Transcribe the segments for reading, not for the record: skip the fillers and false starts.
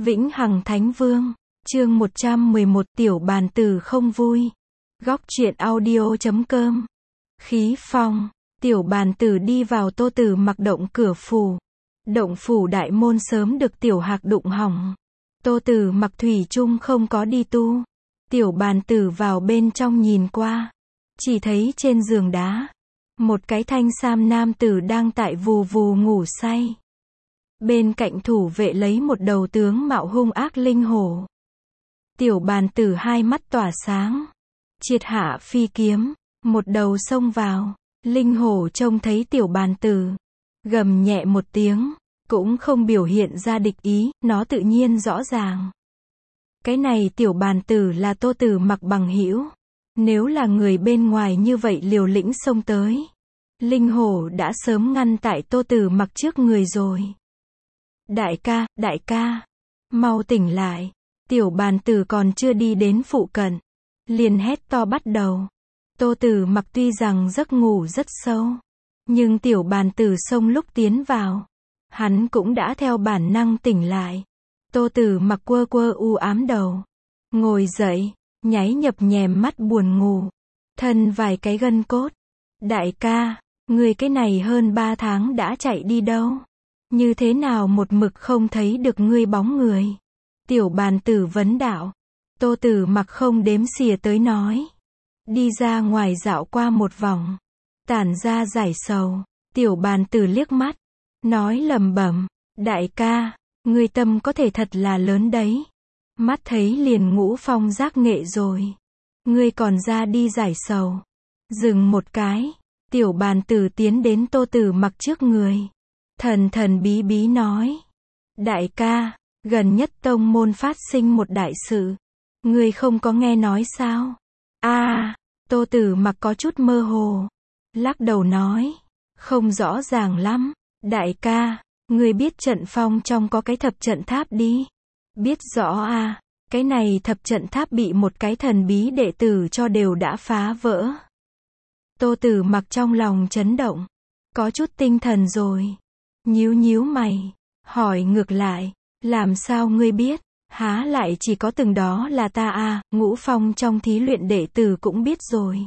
Vĩnh Hằng Thánh Vương, chương 111 Tiểu bàn tử không vui. Góc truyện audio.com. Khí phong, Tiểu bàn tử đi vào Tô Tử Mặc động cửa phủ. Động phủ đại môn sớm được Tiểu Hạc đụng hỏng. Tô Tử Mặc thủy chung không có đi tu. Tiểu bàn tử vào bên trong nhìn qua. Chỉ thấy trên giường đá, một cái thanh sam nam tử đang tại vù vù ngủ say. Bên cạnh thủ vệ lấy một đầu tướng mạo hung ác linh hổ. Tiểu bàn tử hai mắt tỏa sáng. Triệt hạ phi kiếm, một đầu xông vào. Linh hổ trông thấy tiểu bàn tử, gầm nhẹ một tiếng, cũng không biểu hiện ra địch ý, nó tự nhiên rõ ràng. Cái này tiểu bàn tử là Tô Tử Mặc bằng hữu. Nếu là người bên ngoài như vậy liều lĩnh xông tới, linh hổ đã sớm ngăn tại Tô Tử Mặc trước người rồi. Đại ca, mau tỉnh lại. Tiểu bàn tử còn chưa đi đến phụ cận, liền hét to bắt đầu. Tô Tử Mặc tuy rằng giấc ngủ rất sâu, nhưng tiểu bàn tử xông lúc tiến vào, hắn cũng đã theo bản năng tỉnh lại. Tô Tử Mặc quơ quơ u ám đầu, ngồi dậy, nháy nhập nhèm mắt buồn ngủ, thân vài cái gân cốt. Đại ca, người cái này hơn 3 tháng đã chạy đi đâu? Như thế nào một mực không thấy được ngươi bóng người? Tiểu bàn tử vấn đạo. Tô Tử Mặc không đếm xỉa tới nói. Đi ra ngoài dạo qua một vòng, tản ra giải sầu. Tiểu bàn tử liếc mắt, nói lẩm bẩm. Đại ca, ngươi tâm có thể thật là lớn đấy. Mắt thấy liền ngũ phong giác nghệ rồi. Ngươi còn ra đi giải sầu. Dừng một cái, tiểu bàn tử tiến đến Tô Tử Mặc trước người. Thần bí bí nói. Đại ca, gần nhất tông môn phát sinh một đại sự. Ngươi không có nghe nói sao? Tô Tử Mặc có chút mơ hồ. Lắc đầu nói. Không rõ ràng lắm. Đại ca, ngươi biết trận phong trong có cái thập trận tháp đi. Biết rõ cái này thập trận tháp bị một cái thần bí đệ tử cho đều đã phá vỡ. Tô Tử Mặc trong lòng chấn động. Có chút tinh thần rồi. Nhíu mày, hỏi ngược lại, làm sao ngươi biết? Há lại chỉ có từng đó là ta Ngũ phong trong thí luyện đệ tử cũng biết rồi.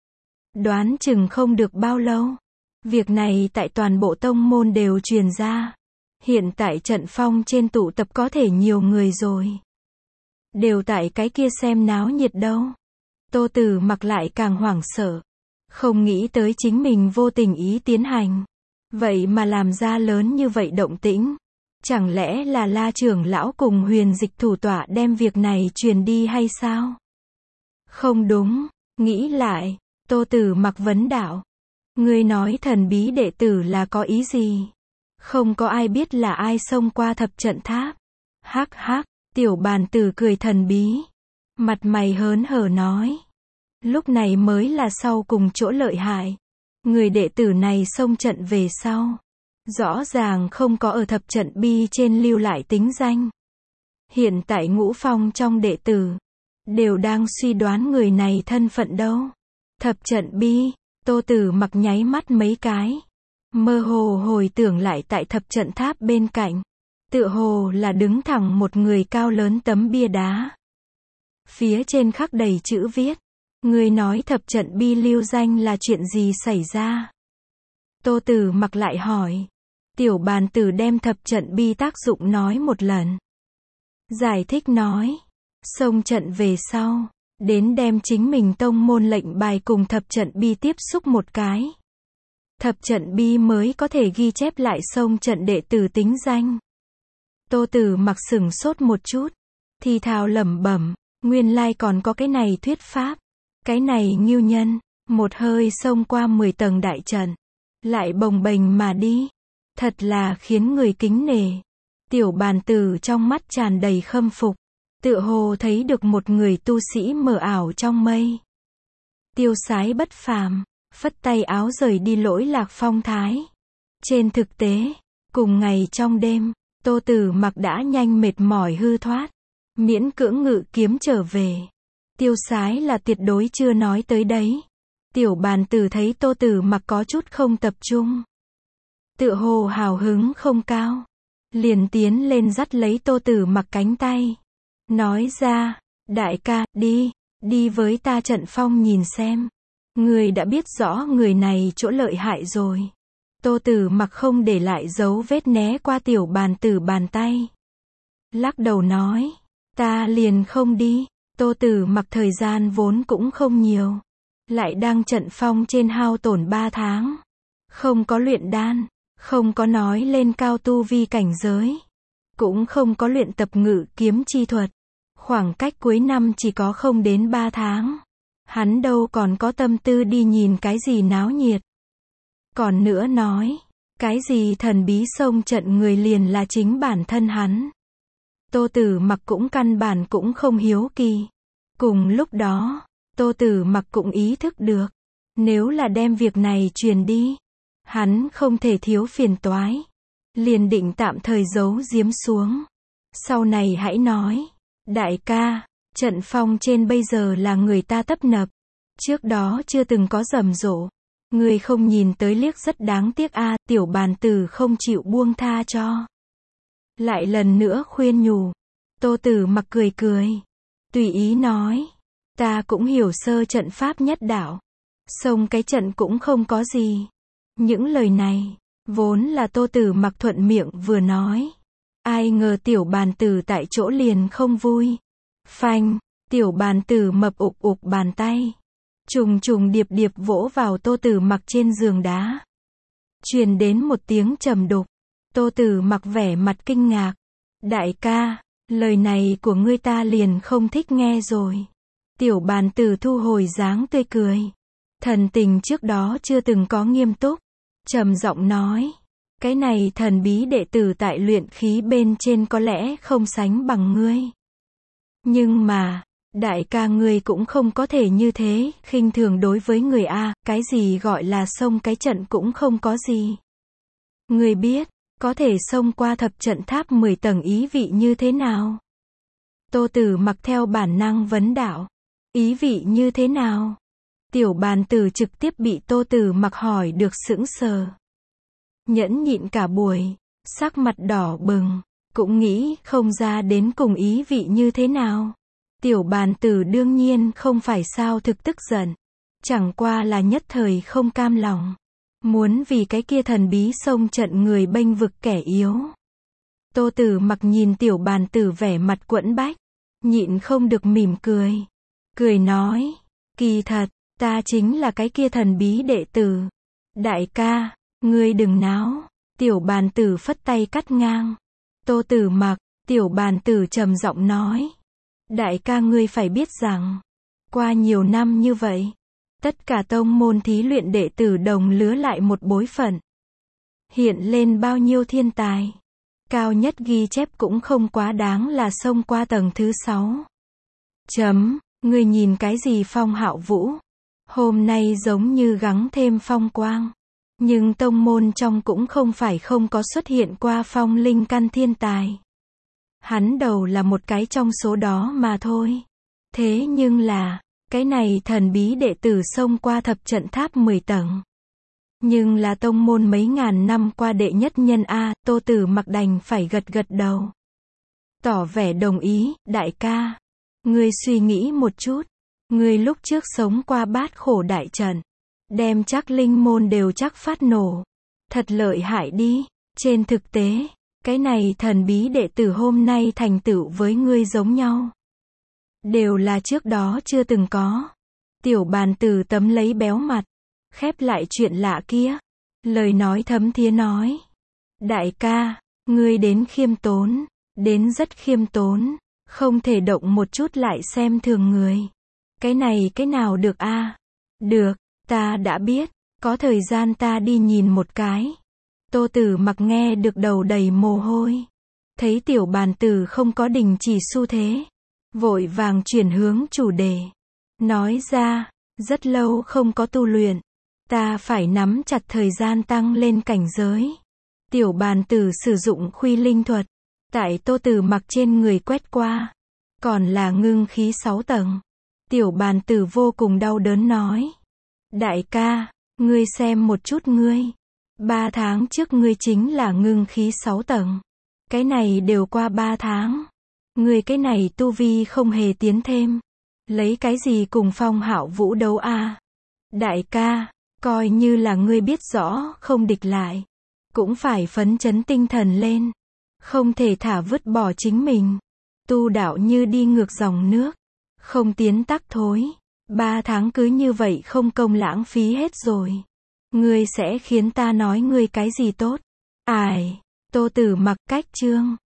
Đoán chừng không được bao lâu. Việc này tại toàn bộ tông môn đều truyền ra. Hiện tại trận phong trên tụ tập có thể nhiều người rồi. Đều tại cái kia xem náo nhiệt đâu. Tô Tử Mặc lại càng hoảng sợ. Không nghĩ tới chính mình vô tình ý tiến hành. Vậy mà làm ra lớn như vậy động tĩnh. Chẳng lẽ là La trưởng lão cùng Huyền Dịch thủ tọa đem việc này truyền đi hay sao? Không đúng, nghĩ lại, Tô Tử Mặc vấn đạo. Ngươi nói thần bí đệ tử là có ý gì? Không có ai biết là ai xông qua thập trận tháp. Hắc, tiểu bàn tử cười thần bí. Mặt mày hớn hở nói. Lúc này mới là sau cùng chỗ lợi hại. Người đệ tử này xông trận về sau. Rõ ràng không có ở thập trận bi trên lưu lại tính danh. Hiện tại ngũ phong trong đệ tử đều đang suy đoán người này thân phận đâu. Thập trận bi, Tô Tử Mặc nháy mắt mấy cái. Mơ hồ hồi tưởng lại tại thập trận tháp bên cạnh. Tựa hồ là đứng thẳng một người cao lớn tấm bia đá. Phía trên khắc đầy chữ viết. Người nói thập trận bi lưu danh là chuyện gì xảy ra? Tô Tử Mặc lại hỏi. Tiểu bàn tử đem thập trận bi tác dụng nói một lần. Giải thích nói. Xông trận về sau, đến đem chính mình tông môn lệnh bài cùng thập trận bi tiếp xúc một cái. Thập trận bi mới có thể ghi chép lại xông trận đệ tử tính danh. Tô Tử Mặc sửng sốt một chút. Thì thào lẩm bẩm. Nguyên lai còn có cái này thuyết pháp. Cái này ngưu nhân, một hơi xông qua 10 tầng đại trận. Lại bồng bềnh mà đi. Thật là khiến người kính nể. Tiểu bàn tử trong mắt tràn đầy khâm phục. Tựa hồ thấy được một người tu sĩ mờ ảo trong mây. Tiêu sái bất phàm, phất tay áo rời đi lỗi lạc phong thái. Trên thực tế, cùng ngày trong đêm, Tô Tử Mặc đã nhanh mệt mỏi hư thoát. Miễn cưỡng ngự kiếm trở về. Tiêu sái là tuyệt đối chưa nói tới đấy. Tiểu bàn tử thấy Tô Tử Mặc có chút không tập trung. Tựa hồ hào hứng không cao. liền tiến lên dắt lấy Tô Tử Mặc cánh tay. Nói ra, đại ca, đi với ta trận phong nhìn xem. Người đã biết rõ người này chỗ lợi hại rồi. Tô Tử Mặc không để lại dấu vết né qua tiểu bàn tử bàn tay. Lắc đầu nói, ta liền không đi. Tô Tử Mặc thời gian vốn cũng không nhiều. Lại đang trận phong trên hao tổn 3 tháng. Không có luyện đan, không có nói lên cao tu vi cảnh giới. Cũng không có luyện tập ngự kiếm chi thuật. Khoảng cách cuối năm chỉ có không đến 3 tháng. Hắn đâu còn có tâm tư đi nhìn cái gì náo nhiệt. Còn nữa nói, cái gì thần bí xông trận người liền là chính bản thân hắn. Tô Tử Mặc cũng căn bản cũng không hiếu kỳ. Cùng lúc đó, Tô Tử Mặc cũng ý thức được, nếu là đem việc này truyền đi, hắn không thể thiếu phiền toái. Liền định tạm thời giấu giếm xuống. Sau này hãy nói, đại ca, trận phong trên bây giờ là người ta tấp nập. Trước đó chưa từng có rầm rộ. Người không nhìn tới liếc rất đáng tiếc a. Tiểu bàn tử không chịu buông tha cho. Lại lần nữa khuyên nhủ. Tô Tử Mặc cười cười. Tùy ý nói. Ta cũng hiểu sơ trận pháp nhất đạo. Xông cái trận cũng không có gì. Những lời này, vốn là Tô Tử Mặc thuận miệng vừa nói. Ai ngờ tiểu bàn tử tại chỗ liền không vui. Phanh, tiểu bàn tử mập ục ục bàn tay. Trùng trùng điệp điệp vỗ vào Tô Tử Mặc trên giường đá. Truyền đến một tiếng trầm đục. Tô Tử Mặc vẻ mặt kinh ngạc. Đại ca, lời này của ngươi ta liền không thích nghe rồi. Tiểu bàn tử thu hồi dáng tươi cười. Thần tình trước đó chưa từng có nghiêm túc. Trầm giọng nói. Cái này thần bí đệ tử tại luyện khí bên trên có lẽ không sánh bằng ngươi. Nhưng mà, đại ca ngươi cũng không có thể như thế, khinh thường đối với người a. Cái gì gọi là xông cái trận cũng không có gì. Ngươi biết, có thể xông qua thập trận tháp 10 tầng ý vị như thế nào? Tô Tử Mặc theo bản năng vấn đạo. Ý vị như thế nào? Tiểu bàn tử trực tiếp bị Tô Tử Mặc hỏi được sững sờ. Nhẫn nhịn cả buổi, sắc mặt đỏ bừng, cũng nghĩ không ra đến cùng ý vị như thế nào. Tiểu bàn tử đương nhiên không phải sao thực tức giận. Chẳng qua là nhất thời không cam lòng. Muốn vì cái kia thần bí xông trận người bênh vực kẻ yếu. Tô Tử Mặc nhìn tiểu bàn tử vẻ mặt quẫn bách. Nhịn không được mỉm cười. Cười nói, kỳ thật, ta chính là cái kia thần bí đệ tử. Đại ca, ngươi đừng náo. Tiểu bàn tử phất tay cắt ngang. Tô Tử Mặc, tiểu bàn tử trầm giọng nói. Đại ca ngươi phải biết rằng, qua nhiều năm như vậy, tất cả tông môn thí luyện đệ tử đồng lứa lại một bối phận. Hiện lên bao nhiêu thiên tài. Cao nhất ghi chép cũng không quá đáng là xông qua tầng thứ 6. Ngươi nhìn cái gì Phong Hạo Vũ? Hôm nay giống như gắng thêm phong quang. Nhưng tông môn trong cũng không phải không có xuất hiện qua phong linh căn thiên tài. Hắn đầu là một cái trong số đó mà thôi. Thế nhưng là, cái này thần bí đệ tử xông qua thập trận tháp 10 tầng. Nhưng là tông môn mấy ngàn năm qua đệ nhất nhân a. Tô Tử Mặc đành phải gật gật đầu. Tỏ vẻ đồng ý. Đại ca, ngươi suy nghĩ một chút. Ngươi lúc trước sống qua bát khổ đại trận, đem chắc linh môn đều chắc phát nổ. Thật lợi hại đi. Trên thực tế, cái này thần bí đệ tử hôm nay thành tựu với ngươi giống nhau. Đều là trước đó chưa từng có. Tiểu bàn tử tấm lấy béo mặt. Khép lại chuyện lạ kia. Lời nói thấm thía nói. Đại ca, ngươi đến khiêm tốn. Đến rất khiêm tốn. Không thể động một chút lại xem thường người. Cái này cái nào được a? Được, ta đã biết. Có thời gian ta đi nhìn một cái. Tô Tử Mặc nghe được đầu đầy mồ hôi. Thấy tiểu bàn tử không có đình chỉ xu thế. Vội vàng chuyển hướng chủ đề. Nói ra, rất lâu không có tu luyện. Ta phải nắm chặt thời gian tăng lên cảnh giới. Tiểu bàn tử sử dụng khuy linh thuật. Tại Tô Tử Mặc trên người quét qua. Còn là ngưng khí 6 tầng. Tiểu bàn tử vô cùng đau đớn nói. Đại ca, ngươi xem một chút ngươi. 3 tháng trước ngươi chính là ngưng khí 6 tầng. Cái này đều qua 3 tháng. Ngươi cái này tu vi không hề tiến thêm. Lấy cái gì cùng Phong Hạo Vũ đấu a? Đại ca, coi như là ngươi biết rõ không địch lại, cũng phải phấn chấn tinh thần lên. Không thể thả vứt bỏ chính mình. Tu đạo như đi ngược dòng nước, không tiến tắc thối. 3 tháng cứ như vậy không công lãng phí hết rồi. Ngươi sẽ khiến ta nói ngươi cái gì tốt? Ai? Tô Tử Mặc cách chương